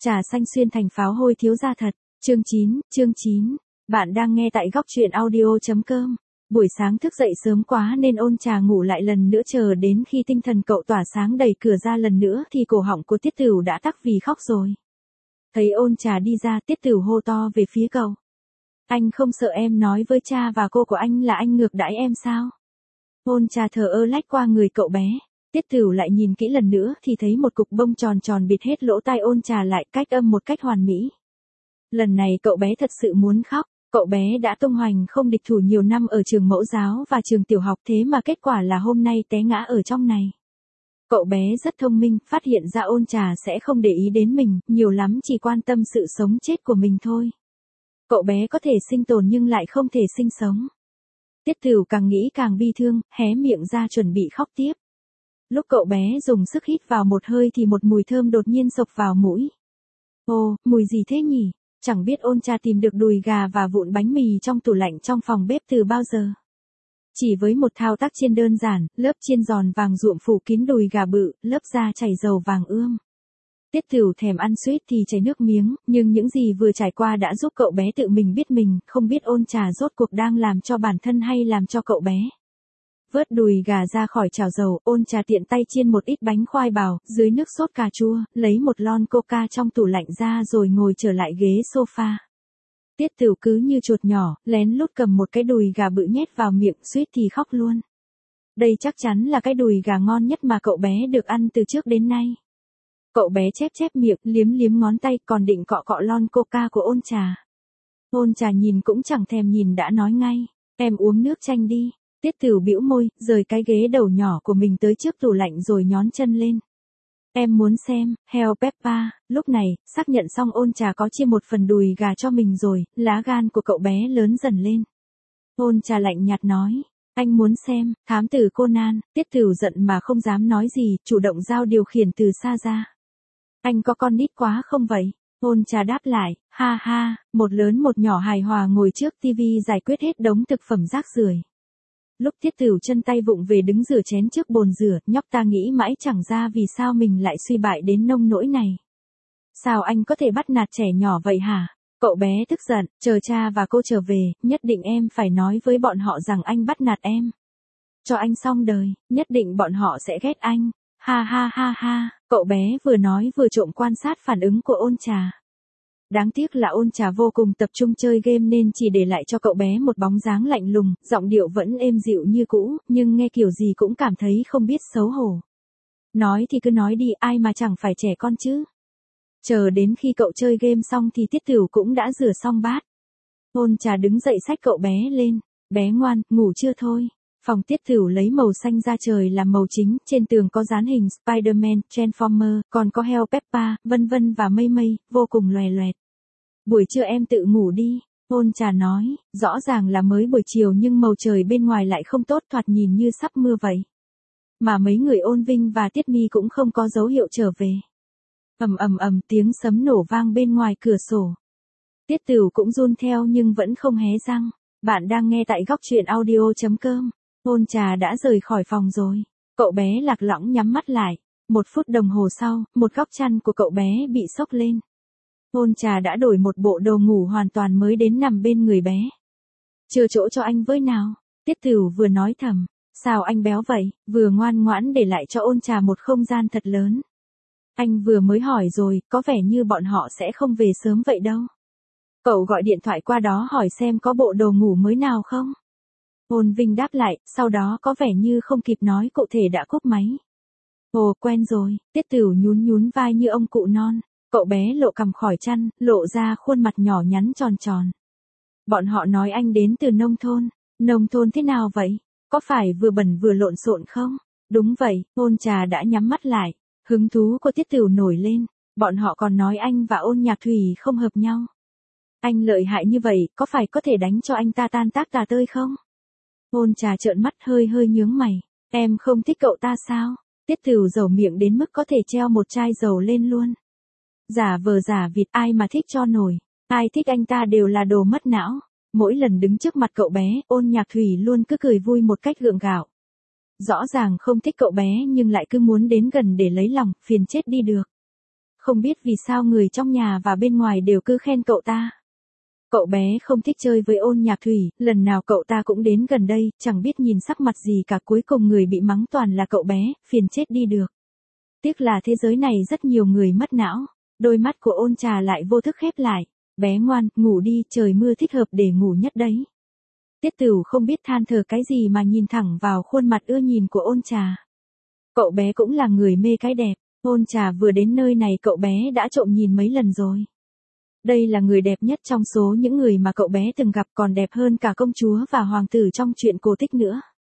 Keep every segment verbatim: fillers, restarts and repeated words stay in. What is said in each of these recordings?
Trà xanh xuyên thành pháo hôi thiếu gia thật. Chương chín, chương chín. Bạn đang nghe tại góc truyện audio chấm com. Buổi sáng thức dậy sớm quá nên Ôn Trà ngủ lại lần nữa, chờ đến khi tinh thần cậu tỏa sáng đẩy cửa ra lần nữa thì cổ họng của Tiết Tửu đã tắc vì khóc rồi. Thấy Ôn Trà đi ra, Tiết Tửu hô to về phía cậu. Anh không sợ em nói với cha và cô của anh là anh ngược đãi em sao? Ôn Trà thờ ơ lách qua người cậu bé. Tiết Tửu lại nhìn kỹ lần nữa thì thấy một cục bông tròn tròn bịt hết lỗ tai Ôn Trà lại, cách âm một cách hoàn mỹ. Lần này cậu bé thật sự muốn khóc. Cậu bé đã tung hoành không địch thủ nhiều năm ở trường mẫu giáo và trường tiểu học, thế mà kết quả là hôm nay té ngã ở trong này. Cậu bé rất thông minh, phát hiện ra Ôn Trà sẽ không để ý đến mình, nhiều lắm chỉ quan tâm sự sống chết của mình thôi. Cậu bé có thể sinh tồn nhưng lại không thể sinh sống. Tiết Tửu càng nghĩ càng bi thương, hé miệng ra chuẩn bị khóc tiếp. Lúc cậu bé dùng sức hít vào một hơi thì một mùi thơm đột nhiên xộc vào mũi. Ồ, mùi gì thế nhỉ? Chẳng biết Ôn Trà tìm được đùi gà và vụn bánh mì trong tủ lạnh trong phòng bếp từ bao giờ. Chỉ với một thao tác chiên đơn giản, lớp chiên giòn vàng ruộm phủ kín đùi gà bự, lớp da chảy dầu vàng ươm. Tiết Tửu thèm ăn suýt thì chảy nước miếng, nhưng những gì vừa trải qua đã giúp cậu bé tự mình biết mình, không biết Ôn Trà rốt cuộc đang làm cho bản thân hay làm cho cậu bé. Vớt đùi gà ra khỏi chảo dầu, Ôn Trà tiện tay chiên một ít bánh khoai bào, dưới nước sốt cà chua, lấy một lon coca trong tủ lạnh ra rồi ngồi trở lại ghế sofa. Tiết Tửu cứ như chuột nhỏ, lén lút cầm một cái đùi gà bự nhét vào miệng, suýt thì khóc luôn. Đây chắc chắn là cái đùi gà ngon nhất mà cậu bé được ăn từ trước đến nay. Cậu bé chép chép miệng, liếm liếm ngón tay, còn định cọ cọ lon coca của Ôn Trà. Ôn Trà nhìn cũng chẳng thèm nhìn đã nói ngay, em uống nước chanh đi. Tiết Tửu bĩu môi, rời cái ghế đầu nhỏ của mình tới trước tủ lạnh rồi nhón chân lên. Em muốn xem, Hell Peppa. Lúc này, xác nhận xong Ôn Trà có chia một phần đùi gà cho mình rồi, lá gan của cậu bé lớn dần lên. Ôn Trà lạnh nhạt nói, anh muốn xem, thám tử Conan. Tiết Tửu giận mà không dám nói gì, chủ động giao điều khiển từ xa ra. Anh có con nít quá không vậy? Ôn Trà đáp lại, ha ha, một lớn một nhỏ hài hòa ngồi trước tivi giải quyết hết đống thực phẩm rác rưởi. Lúc Tiết Tửu chân tay vụng về đứng rửa chén trước bồn rửa, nhóc ta nghĩ mãi chẳng ra vì sao mình lại suy bại đến nông nỗi này. Sao anh có thể bắt nạt trẻ nhỏ vậy hả? Cậu bé tức giận, chờ cha và cô trở về, nhất định em phải nói với bọn họ rằng anh bắt nạt em. Cho anh xong đời, nhất định bọn họ sẽ ghét anh. Ha ha ha ha, cậu bé vừa nói vừa trộm quan sát phản ứng của Ôn Trà. Đáng tiếc là Ôn Trà vô cùng tập trung chơi game nên chỉ để lại cho cậu bé một bóng dáng lạnh lùng, giọng điệu vẫn êm dịu như cũ, nhưng nghe kiểu gì cũng cảm thấy không biết xấu hổ. Nói thì cứ nói đi, ai mà chẳng phải trẻ con chứ. Chờ đến khi cậu chơi game xong thì Tiết Tửu cũng đã rửa xong bát. Ôn Trà đứng dậy xách cậu bé lên, bé ngoan, ngủ chưa thôi. Phòng Tiết Tửu lấy màu xanh da trời làm màu chính, trên tường có dán hình Spider-Man, Transformer, còn có Hell Peppa, vân vân và mây mây, vô cùng loè loẹt. Buổi trưa em tự ngủ đi, Ôn Trà nói, rõ ràng là mới buổi chiều nhưng màu trời bên ngoài lại không tốt, thoạt nhìn như sắp mưa vậy. Mà mấy người Ôn Vinh và Tiết Mi cũng không có dấu hiệu trở về. Ầm ầm ầm tiếng sấm nổ vang bên ngoài cửa sổ. Tiết Tửu cũng run theo nhưng vẫn không hé răng. Bạn đang nghe tại góc truyện audio chấm com. Ôn Trà đã rời khỏi phòng rồi. Cậu bé lạc lõng nhắm mắt lại. Một phút đồng hồ sau, một góc chăn của cậu bé bị xốc lên. Ôn Trà đã đổi một bộ đồ ngủ hoàn toàn mới đến nằm bên người bé. Chưa chỗ cho anh với nào. Tiết Tửu vừa nói thầm. Sao anh béo vậy, vừa ngoan ngoãn để lại cho Ôn Trà một không gian thật lớn. Anh vừa mới hỏi rồi, có vẻ như bọn họ sẽ không về sớm vậy đâu. Cậu gọi điện thoại qua đó hỏi xem có bộ đồ ngủ mới nào không? Ôn Vinh đáp lại, sau đó có vẻ như không kịp nói cụ thể đã cúp máy. Ồ, quen rồi, Tiết Tửu nhún nhún vai như ông cụ non. Cậu bé lộ cằm khỏi chăn, lộ ra khuôn mặt nhỏ nhắn tròn tròn. Bọn họ nói anh đến từ nông thôn. Nông thôn thế nào vậy? Có phải vừa bẩn vừa lộn xộn không? Đúng vậy, Ôn Trà đã nhắm mắt lại. Hứng thú của Tiết Tửu nổi lên. Bọn họ còn nói anh và Ôn Nhạc Thủy không hợp nhau. Anh lợi hại như vậy, có phải có thể đánh cho anh ta tan tác tà tơi không? Ôn Trà trợn mắt hơi hơi nhướng mày. Em không thích cậu ta sao? Tiết Tửu dầu miệng đến mức có thể treo một chai dầu lên luôn. Giả vờ giả vịt, ai mà thích cho nổi. Ai thích anh ta đều là đồ mất não. Mỗi lần đứng trước mặt cậu bé, Ôn Nhạc Thủy luôn cứ cười vui một cách gượng gạo. Rõ ràng không thích cậu bé nhưng lại cứ muốn đến gần để lấy lòng, phiền chết đi được. Không biết vì sao người trong nhà và bên ngoài đều cứ khen cậu ta. Cậu bé không thích chơi với Ôn Nhạc Thủy, lần nào cậu ta cũng đến gần đây, chẳng biết nhìn sắc mặt gì cả, cuối cùng người bị mắng toàn là cậu bé, phiền chết đi được. Tiếc là thế giới này rất nhiều người mất não. Đôi mắt của Ôn Trà lại vô thức khép lại. Bé ngoan, ngủ đi, trời mưa thích hợp để ngủ nhất đấy. Tiết Tửu không biết than thở cái gì mà nhìn thẳng vào khuôn mặt ưa nhìn của Ôn Trà. Cậu bé cũng là người mê cái đẹp. Ôn Trà vừa đến nơi này cậu bé đã trộm nhìn mấy lần rồi. Đây là người đẹp nhất trong số những người mà cậu bé từng gặp, còn đẹp hơn cả công chúa và hoàng tử trong truyện cổ tích nữa.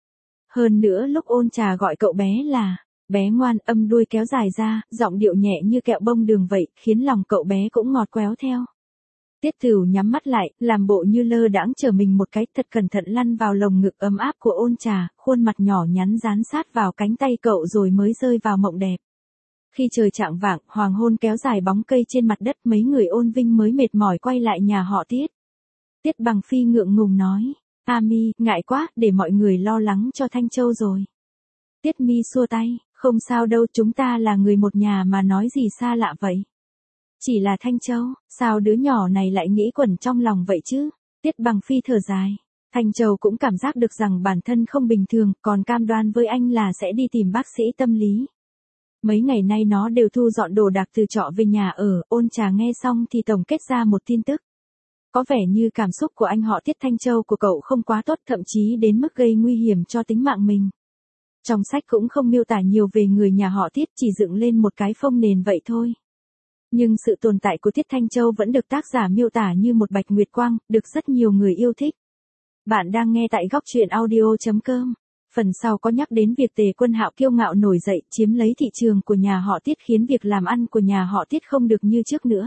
Hơn nữa lúc Ôn Trà gọi cậu bé là bé ngoan, âm đuôi kéo dài ra, giọng điệu nhẹ như kẹo bông đường vậy, khiến lòng cậu bé cũng ngọt quéo theo. Tiết Tửu nhắm mắt lại, làm bộ như lơ đãng chờ mình một cái, thật cẩn thận lăn vào lồng ngực ấm áp của Ôn Trà, khuôn mặt nhỏ nhắn dán sát vào cánh tay cậu rồi mới rơi vào mộng đẹp. Khi trời chạng vạng, hoàng hôn kéo dài bóng cây trên mặt đất, mấy người Ôn Vinh mới mệt mỏi quay lại nhà họ Tiết. Tiết Bằng Phi ngượng ngùng nói, A Mi, ngại quá, để mọi người lo lắng cho Thanh Châu rồi. Tiết Mi xua tay, không sao đâu, chúng ta là người một nhà mà nói gì xa lạ vậy. Chỉ là Thanh Châu, sao đứa nhỏ này lại nghĩ quẩn trong lòng vậy chứ? Tiết Bằng Phi thở dài. Thanh Châu cũng cảm giác được rằng bản thân không bình thường, còn cam đoan với anh là sẽ đi tìm bác sĩ tâm lý. Mấy ngày nay nó đều thu dọn đồ đạc từ trọ về nhà ở. Ôn Trà nghe xong thì tổng kết ra một tin tức. Có vẻ như cảm xúc của anh họ Tiết Thanh Châu của cậu không quá tốt, thậm chí đến mức gây nguy hiểm cho tính mạng mình. Trong sách cũng không miêu tả nhiều về người nhà họ Tiết, chỉ dựng lên một cái phông nền vậy thôi. Nhưng sự tồn tại của Tiết Thanh Châu vẫn được tác giả miêu tả như một bạch nguyệt quang, được rất nhiều người yêu thích. Bạn đang nghe tại góc truyện audio chấm com. Phần sau có nhắc đến việc Tề Quân Hạo kiêu ngạo nổi dậy, chiếm lấy thị trường của nhà họ Tiết, khiến việc làm ăn của nhà họ Tiết không được như trước nữa.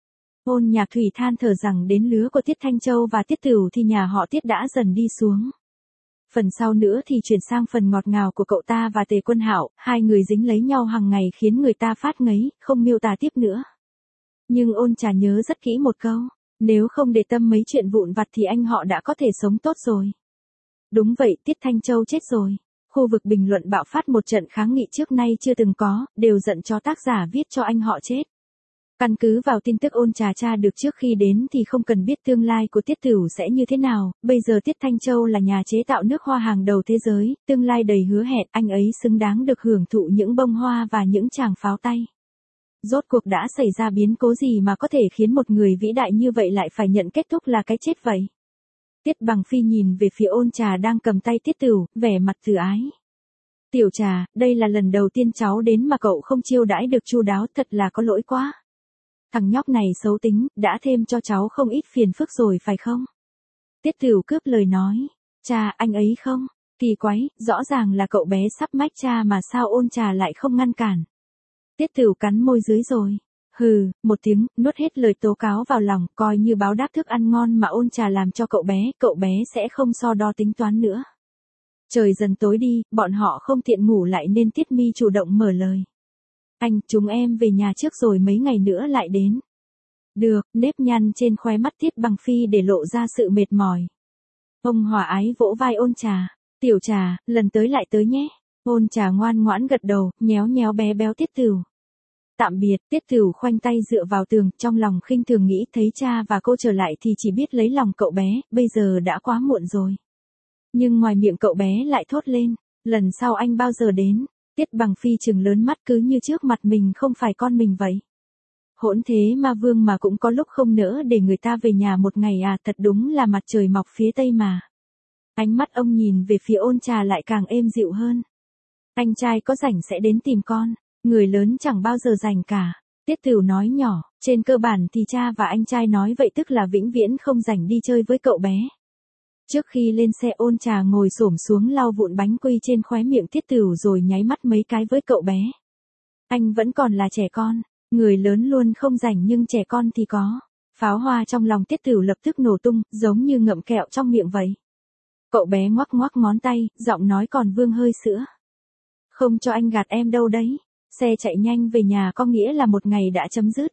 Ôn Nhạc Thủy than thở rằng đến lứa của Tiết Thanh Châu và Tiết Tửu thì nhà họ Tiết đã dần đi xuống. Phần sau nữa thì chuyển sang phần ngọt ngào của cậu ta và Tề Quân Hạo, hai người dính lấy nhau hàng ngày khiến người ta phát ngấy, không miêu tả tiếp nữa. Nhưng Ôn Trà nhớ rất kỹ một câu, nếu không để tâm mấy chuyện vụn vặt thì anh họ đã có thể sống tốt rồi. Đúng vậy, Tiết Thanh Châu chết rồi. Khu vực bình luận bạo phát một trận kháng nghị trước nay chưa từng có, đều giận cho tác giả viết cho anh họ chết. Căn cứ vào tin tức Ôn Trà tra được trước khi đến thì không cần biết tương lai của Tiết Tửu sẽ như thế nào, bây giờ Tiết Thanh Châu là nhà chế tạo nước hoa hàng đầu thế giới, tương lai đầy hứa hẹn, anh ấy xứng đáng được hưởng thụ những bông hoa và những tràng pháo tay. Rốt cuộc đã xảy ra biến cố gì mà có thể khiến một người vĩ đại như vậy lại phải nhận kết thúc là cái chết vậy? Tiết Bằng Phi nhìn về phía Ôn Trà đang cầm tay Tiết Tửu, vẻ mặt từ ái. Tiểu Trà, đây là lần đầu tiên cháu đến mà cậu không chiêu đãi được chu đáo, thật là có lỗi quá. Thằng nhóc này xấu tính, đã thêm cho cháu không ít phiền phức rồi phải không? Tiết Tửu cướp lời nói. Cha, anh ấy không? Kỳ quái, rõ ràng là cậu bé sắp mách cha mà sao Ôn Trà lại không ngăn cản. Tiết Tửu cắn môi dưới rồi. Hừ, một tiếng, nuốt hết lời tố cáo vào lòng, coi như báo đáp thức ăn ngon mà Ôn Trà làm cho cậu bé, cậu bé sẽ không so đo tính toán nữa. Trời dần tối đi, bọn họ không tiện ngủ lại nên Tiết Mi chủ động mở lời. Anh, chúng em về nhà trước rồi mấy ngày nữa lại đến. Được, nếp nhăn trên khóe mắt Tiết Bằng Phi để lộ ra sự mệt mỏi. Ông hòa ái vỗ vai Ôn Trà. Tiểu Trà, lần tới lại tới nhé. Ôn Trà ngoan ngoãn gật đầu, nhéo nhéo bé béo Tiết Tửu. Tạm biệt, Tiết Tửu khoanh tay dựa vào tường, trong lòng khinh thường nghĩ thấy cha và cô trở lại thì chỉ biết lấy lòng cậu bé, bây giờ đã quá muộn rồi. Nhưng ngoài miệng cậu bé lại thốt lên, lần sau anh bao giờ đến? Tiết Bằng Phi trừng lớn mắt cứ như trước mặt mình không phải con mình vậy. Hỗn thế ma vương mà cũng có lúc không nỡ để người ta về nhà một ngày à, thật đúng là mặt trời mọc phía tây mà. Ánh mắt ông nhìn về phía Ôn Trà lại càng êm dịu hơn. Anh trai có rảnh sẽ đến tìm con, người lớn chẳng bao giờ rảnh cả. Tiết Tửu nói nhỏ, trên cơ bản thì cha và anh trai nói vậy tức là vĩnh viễn không rảnh đi chơi với cậu bé. Trước khi lên xe Ôn Trà ngồi xổm xuống lau vụn bánh quy trên khóe miệng Tiết Tửu rồi nháy mắt mấy cái với cậu bé. Anh vẫn còn là trẻ con, người lớn luôn không rảnh nhưng trẻ con thì có. Pháo hoa trong lòng Tiết Tửu lập tức nổ tung, giống như ngậm kẹo trong miệng vậy. Cậu bé ngoắc ngoắc ngón tay, giọng nói còn vương hơi sữa. Không cho anh gạt em đâu đấy. Xe chạy nhanh về nhà có nghĩa là một ngày đã chấm dứt.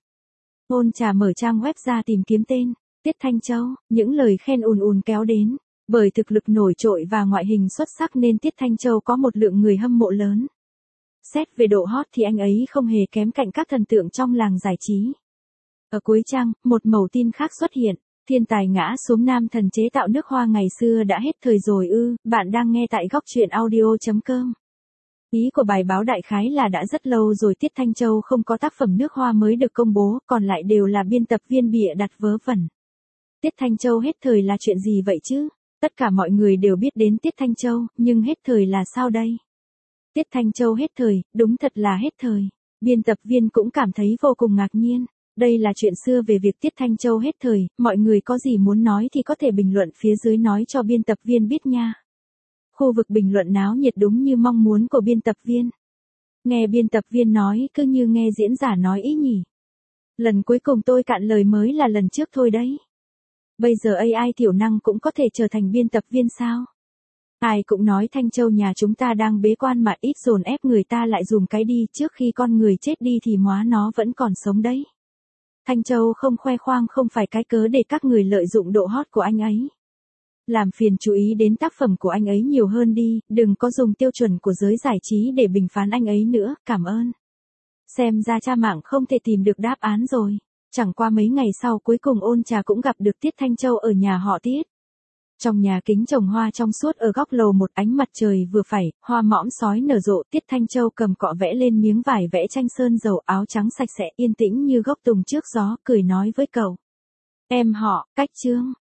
Ôn Trà mở trang web ra tìm kiếm tên. Tiết Thanh Châu, những lời khen ùn ùn kéo đến. Bởi thực lực nổi trội và ngoại hình xuất sắc nên Tiết Thanh Châu có một lượng người hâm mộ lớn. Xét về độ hot thì anh ấy không hề kém cạnh các thần tượng trong làng giải trí. Ở cuối trang, một mẩu tin khác xuất hiện. Thiên tài ngã xuống, nam thần chế tạo nước hoa ngày xưa đã hết thời rồi ư. Bạn đang nghe tại góc truyện audio chấm com. Ý của bài báo đại khái là đã rất lâu rồi Tiết Thanh Châu không có tác phẩm nước hoa mới được công bố, còn lại đều là biên tập viên bịa đặt vớ vẩn. Tiết Thanh Châu hết thời là chuyện gì vậy chứ? Tất cả mọi người đều biết đến Tiết Thanh Châu, nhưng hết thời là sao đây? Tiết Thanh Châu hết thời, đúng thật là hết thời. Biên tập viên cũng cảm thấy vô cùng ngạc nhiên. Đây là chuyện xưa về việc Tiết Thanh Châu hết thời, mọi người có gì muốn nói thì có thể bình luận phía dưới nói cho biên tập viên biết nha. Khu vực bình luận náo nhiệt đúng như mong muốn của biên tập viên. Nghe biên tập viên nói cứ như nghe diễn giả nói ý nhỉ. Lần cuối cùng tôi cạn lời mới là lần trước thôi đấy. Bây giờ a i thiểu năng cũng có thể trở thành biên tập viên sao? Ai cũng nói Thanh Châu nhà chúng ta đang bế quan mà ít dồn ép người ta lại dùm cái đi, trước khi con người chết đi thì móa nó vẫn còn sống đấy. Thanh Châu không khoe khoang không phải cái cớ để các người lợi dụng độ hot của anh ấy. Làm phiền chú ý đến tác phẩm của anh ấy nhiều hơn đi, đừng có dùng tiêu chuẩn của giới giải trí để bình phán anh ấy nữa, cảm ơn. Xem ra cha mạng không thể tìm được đáp án rồi. Chẳng qua mấy ngày sau cuối cùng Ôn Trà cũng gặp được Tiết Thanh Châu ở nhà họ Tiết. Trong nhà kính trồng hoa trong suốt ở góc lầu, một ánh mặt trời vừa phải, hoa mõm sói nở rộ, Tiết Thanh Châu cầm cọ vẽ lên miếng vải vẽ tranh sơn dầu, áo trắng sạch sẽ yên tĩnh như gốc tùng trước gió, cười nói với cậu. Em họ, Cách Trương.